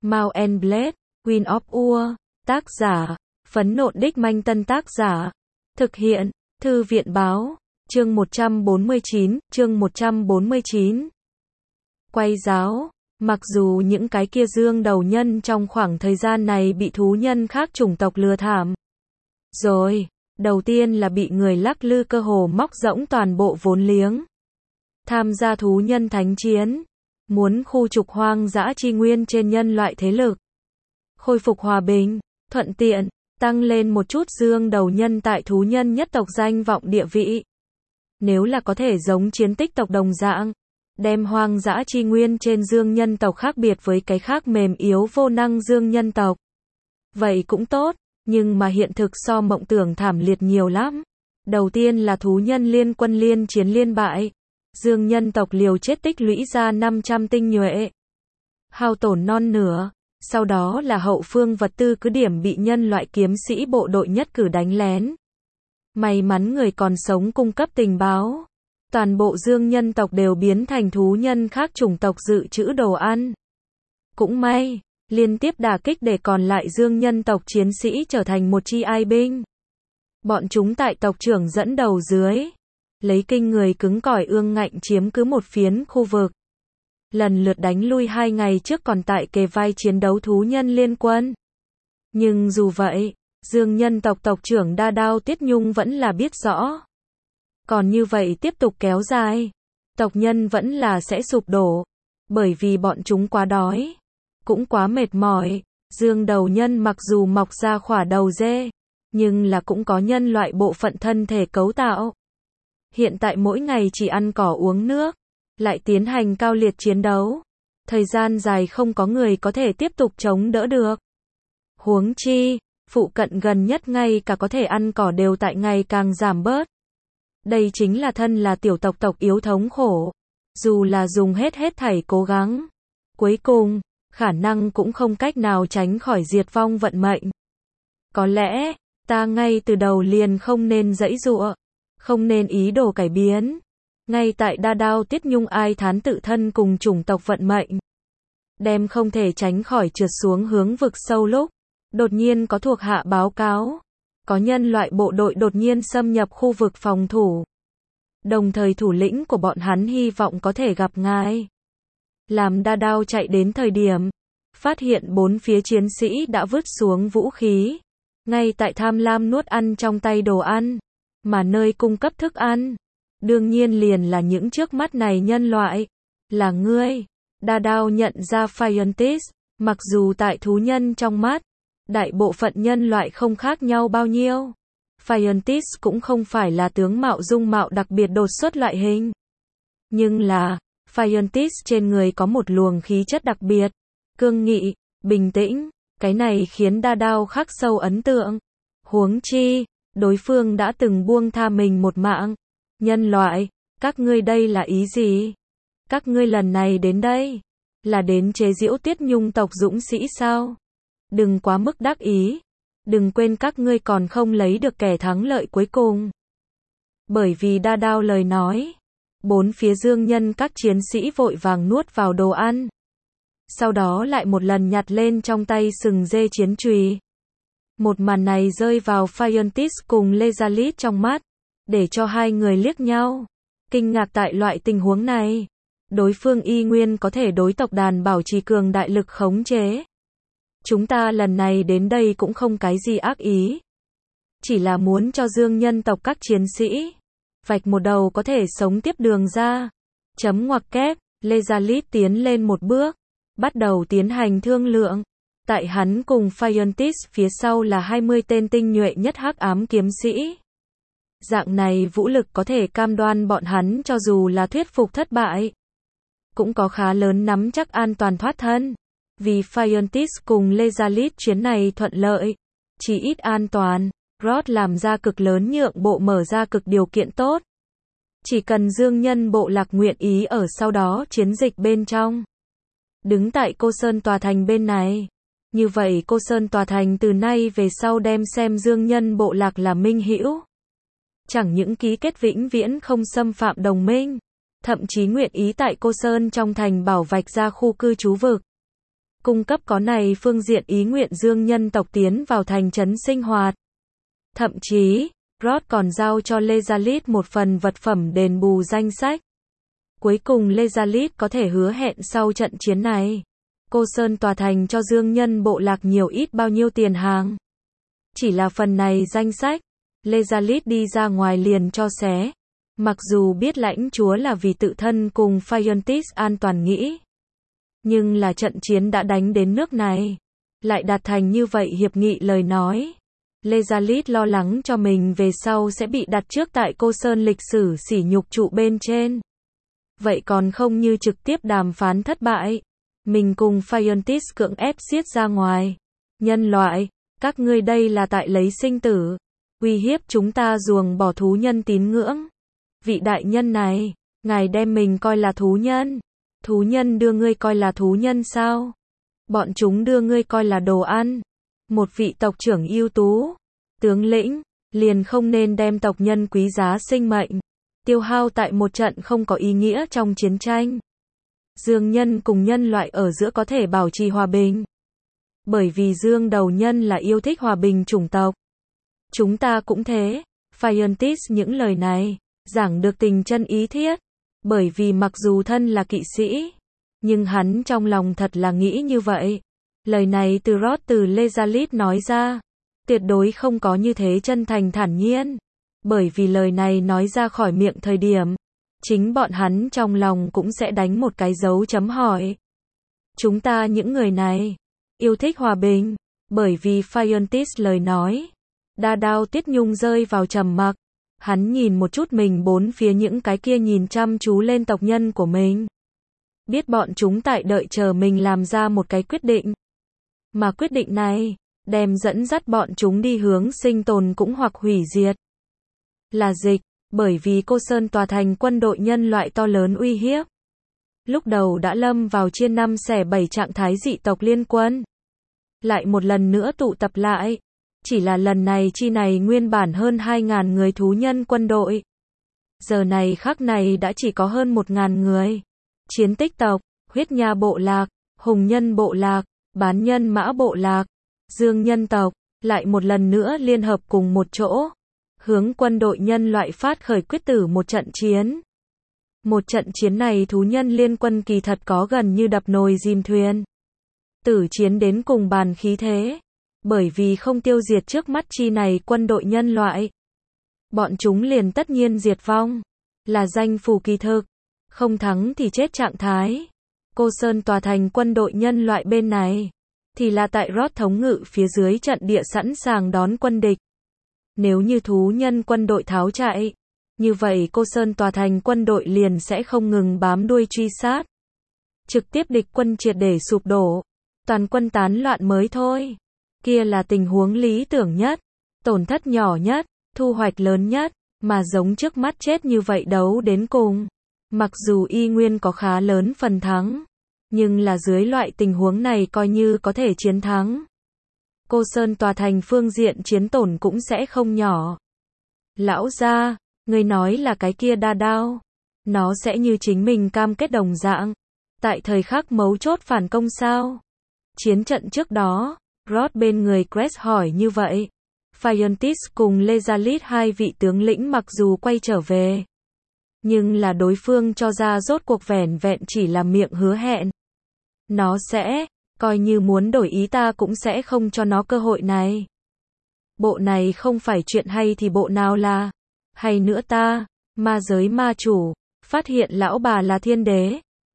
Mount and Blade, Queen of Ur, tác giả, Phấn Nộn Đích Manh Tân tác giả, thực hiện, Thư viện báo, chương 149. Quay giáo, mặc dù những cái kia dương đầu nhân trong khoảng thời gian này bị thú nhân khác chủng tộc lừa thảm. Rồi, đầu tiên là bị người lắc lư cơ hồ móc rỗng toàn bộ vốn liếng. Tham gia thú nhân thánh chiến, muốn khu trục hoang dã chi nguyên trên nhân loại thế lực. Khôi phục hòa bình, thuận tiện, tăng lên một chút dương đầu nhân tại thú nhân nhất tộc danh vọng địa vị. Nếu là có thể giống chiến tích tộc đồng dạng, đem hoang dã chi nguyên trên dương nhân tộc khác biệt với cái khác mềm yếu vô năng dương nhân tộc. Vậy cũng tốt, nhưng mà hiện thực so mộng tưởng thảm liệt nhiều lắm. Đầu tiên là thú nhân liên quân liên chiến liên bại. Dương nhân tộc liều chết tích lũy ra 500 tinh nhuệ. Hao tổn non nửa. Sau đó là hậu phương vật tư cứ điểm bị nhân loại kiếm sĩ bộ đội nhất cử đánh lén. May mắn người còn sống cung cấp tình báo. Toàn bộ dương nhân tộc đều biến thành thú nhân khác chủng tộc dự trữ đồ ăn. Cũng may, liên tiếp đả kích để còn lại dương nhân tộc chiến sĩ trở thành một chi ai binh. Bọn chúng tại tộc trưởng dẫn đầu dưới, lấy kinh người cứng cỏi ương ngạnh chiếm cứ một phiến khu vực. Lần lượt đánh lui 2 ngày trước còn tại kề vai chiến đấu thú nhân liên quân. Nhưng dù vậy, dương nhân tộc tộc trưởng Đa Đao Tiết Nhung vẫn là biết rõ. Còn như vậy tiếp tục kéo dài, tộc nhân vẫn là sẽ sụp đổ. Bởi vì bọn chúng quá đói, cũng quá mệt mỏi. Dương đầu nhân mặc dù mọc ra khỏa đầu dê, nhưng là cũng có nhân loại bộ phận thân thể cấu tạo. Hiện tại mỗi ngày chỉ ăn cỏ uống nước, lại tiến hành cao liệt chiến đấu. Thời gian dài không có người có thể tiếp tục chống đỡ được. Huống chi, phụ cận gần nhất ngay cả có thể ăn cỏ đều tại ngày càng giảm bớt. Đây chính là thân là tiểu tộc tộc yếu thống khổ. Dù là dùng hết thảy cố gắng, cuối cùng, khả năng cũng không cách nào tránh khỏi diệt vong vận mệnh. Có lẽ, ta ngay từ đầu liền không nên giãy giụa, không nên ý đồ cải biến. Ngay tại Đa Đao Tiết Nhung ai thán tự thân cùng chủng tộc vận mệnh, đem không thể tránh khỏi trượt xuống hướng vực sâu lúc, đột nhiên có thuộc hạ báo cáo, có nhân loại bộ đội đột nhiên xâm nhập khu vực phòng thủ. Đồng thời thủ lĩnh của bọn hắn hy vọng có thể gặp ngài. Làm Đa Đao chạy đến thời điểm, phát hiện 4 phía chiến sĩ đã vứt xuống vũ khí, ngay tại tham lam nuốt ăn trong tay đồ ăn, mà nơi cung cấp thức ăn, đương nhiên liền là những trước mắt này nhân loại. Là ngươi. Đa Đao nhận ra Phiontis, mặc dù tại thú nhân trong mắt, đại bộ phận nhân loại không khác nhau bao nhiêu. Phiontis cũng không phải là tướng mạo dung mạo đặc biệt đột xuất loại hình. Nhưng là, Phiontis trên người có một luồng khí chất đặc biệt, cương nghị, bình tĩnh, cái này khiến Đa Đao khắc sâu ấn tượng. Huống chi, đối phương đã từng buông tha mình một mạng. Nhân loại, các ngươi đây là ý gì? Các ngươi lần này đến đây, là đến chế giễu Tiết Nhung tộc dũng sĩ sao? Đừng quá mức đắc ý. Đừng quên các ngươi còn không lấy được kẻ thắng lợi cuối cùng. Bởi vì Đa Đao lời nói, 4 phía dương nhân các chiến sĩ vội vàng nuốt vào đồ ăn. Sau đó lại một lần nhặt lên trong tay sừng dê chiến chùy. Một màn này rơi vào Phiontis cùng Lezalit trong mắt, để cho hai người liếc nhau. Kinh ngạc tại loại tình huống này. Đối phương y nguyên có thể đối tộc đàn bảo trì cường đại lực khống chế. Chúng ta lần này đến đây cũng không cái gì ác ý. Chỉ là muốn cho dương nhân tộc các chiến sĩ vạch một đầu có thể sống tiếp đường ra. Chấm ngoặc kép, Lezalit tiến lên một bước, bắt đầu tiến hành thương lượng. Tại hắn cùng Phiontis phía sau là 20 tên tinh nhuệ nhất hắc ám kiếm sĩ. Dạng này vũ lực có thể cam đoan bọn hắn cho dù là thuyết phục thất bại, cũng có khá lớn nắm chắc an toàn thoát thân. Vì Phiontis cùng Lezalit chuyến này thuận lợi, chỉ ít an toàn, Rod làm ra cực lớn nhượng bộ mở ra cực điều kiện tốt. Chỉ cần dương nhân bộ lạc nguyện ý ở sau đó chiến dịch bên trong, đứng tại Cô Sơn Tòa Thành bên này. Như vậy Cô Sơn Tòa Thành từ nay về sau đem xem dương nhân bộ lạc là minh hữu. Chẳng những ký kết vĩnh viễn không xâm phạm đồng minh, thậm chí nguyện ý tại Cô Sơn trong thành bảo vạch ra khu cư trú vực. cung cấp có này phương diện ý nguyện dương nhân tộc tiến vào thành trấn sinh hoạt. Thậm chí, Rod còn giao cho Lezalit một phần vật phẩm đền bù danh sách. Cuối cùng Lezalit có thể hứa hẹn sau trận chiến này, Cô Sơn tòa thành cho dương nhân bộ lạc nhiều ít bao nhiêu tiền hàng. Chỉ là phần này danh sách, Lezalit đi ra ngoài liền cho xé. Mặc dù biết lãnh chúa là vì tự thân cùng Phiontis an toàn nghĩ. Nhưng là trận chiến đã đánh đến nước này. Lại đạt thành như vậy hiệp nghị lời nói. Lezalit lo lắng cho mình về sau sẽ bị đặt trước tại Cô Sơn lịch sử sỉ nhục trụ bên trên. Vậy còn không như trực tiếp đàm phán thất bại. Mình cùng Phiontis cưỡng ép xiết ra ngoài. Nhân loại, các ngươi đây là tại lấy sinh tử. Uy hiếp chúng ta ruồng bỏ thú nhân tín ngưỡng. Vị đại nhân này, ngài đem mình coi là thú nhân. Thú nhân đưa ngươi coi là thú nhân sao? Bọn chúng đưa ngươi coi là đồ ăn. Một vị tộc trưởng ưu tú, tướng lĩnh, liền không nên đem tộc nhân quý giá sinh mệnh tiêu hao tại một trận không có ý nghĩa trong chiến tranh. Dương nhân cùng nhân loại ở giữa có thể bảo trì hòa bình. Bởi vì dương đầu nhân là yêu thích hòa bình chủng tộc. Chúng ta cũng thế. Phiontis những lời này, giảng được tình chân ý thiết. Bởi vì mặc dù thân là kỵ sĩ, nhưng hắn trong lòng thật là nghĩ như vậy. Lời này từ Rod từ Lezalit nói ra, tuyệt đối không có như thế chân thành thản nhiên. Bởi vì lời này nói ra khỏi miệng thời điểm, chính bọn hắn trong lòng cũng sẽ đánh một cái dấu chấm hỏi. Chúng ta những người này, yêu thích hòa bình, bởi vì Phiontis lời nói. Đa Đao Tiết Nhung rơi vào trầm mặc. Hắn nhìn một chút mình bốn phía những cái kia nhìn chăm chú lên tộc nhân của mình. Biết bọn chúng tại đợi chờ mình làm ra một cái quyết định. Mà quyết định này, đem dẫn dắt bọn chúng đi hướng sinh tồn cũng hoặc hủy diệt. Là dịch, bởi vì Cô Sơn tòa thành quân đội nhân loại to lớn uy hiếp. Lúc đầu đã lâm vào chia 5 xẻ 7 trạng thái dị tộc liên quân. Lại một lần nữa tụ tập lại. Chỉ là lần này chi này nguyên bản hơn 2.000 người thú nhân quân đội. Giờ này khắc này đã chỉ có hơn 1.000 người. Chiến tích tộc, huyết nha bộ lạc, hùng nhân bộ lạc, bán nhân mã bộ lạc, dương nhân tộc, lại một lần nữa liên hợp cùng một chỗ. Hướng quân đội nhân loại phát khởi quyết tử một trận chiến. Một trận chiến này thú nhân liên quân kỳ thật có gần như đập nồi dìm thuyền. Tử chiến đến cùng bàn khí thế. Bởi vì không tiêu diệt trước mắt chi này quân đội nhân loại. Bọn chúng liền tất nhiên diệt vong. Là danh phù kỳ thực. Không thắng thì chết trạng thái. Cô Sơn tòa thành quân đội nhân loại bên này. Thì là tại Rod thống ngự phía dưới trận địa sẵn sàng đón quân địch. Nếu như thú nhân quân đội tháo chạy. Như vậy Cô Sơn tòa thành quân đội liền sẽ không ngừng bám đuôi truy sát. Trực tiếp địch quân triệt để sụp đổ. Toàn quân tán loạn mới thôi. Kia là tình huống lý tưởng nhất, tổn thất nhỏ nhất, thu hoạch lớn nhất, mà giống trước mắt chết như vậy đấu đến cùng. Mặc dù y nguyên có khá lớn phần thắng, nhưng là dưới loại tình huống này coi như có thể chiến thắng. Cô Sơn tòa thành phương diện chiến tổn cũng sẽ không nhỏ. Lão gia, người nói là cái kia Đa Đao, nó sẽ như chính mình cam kết đồng dạng, tại thời khắc mấu chốt phản công sao? Chiến trận trước đó, Rod bên người Crest hỏi như vậy. Phiontis cùng Lezalit hai vị tướng lĩnh mặc dù quay trở về, nhưng là đối phương cho ra rốt cuộc vẻn vẹn chỉ là miệng hứa hẹn. Nó sẽ, coi như muốn đổi ý ta cũng sẽ không cho nó cơ hội này. Bộ này không phải chuyện hay thì bộ nào là, hay nữa ta, ma giới ma chủ, phát hiện lão bà là thiên đế,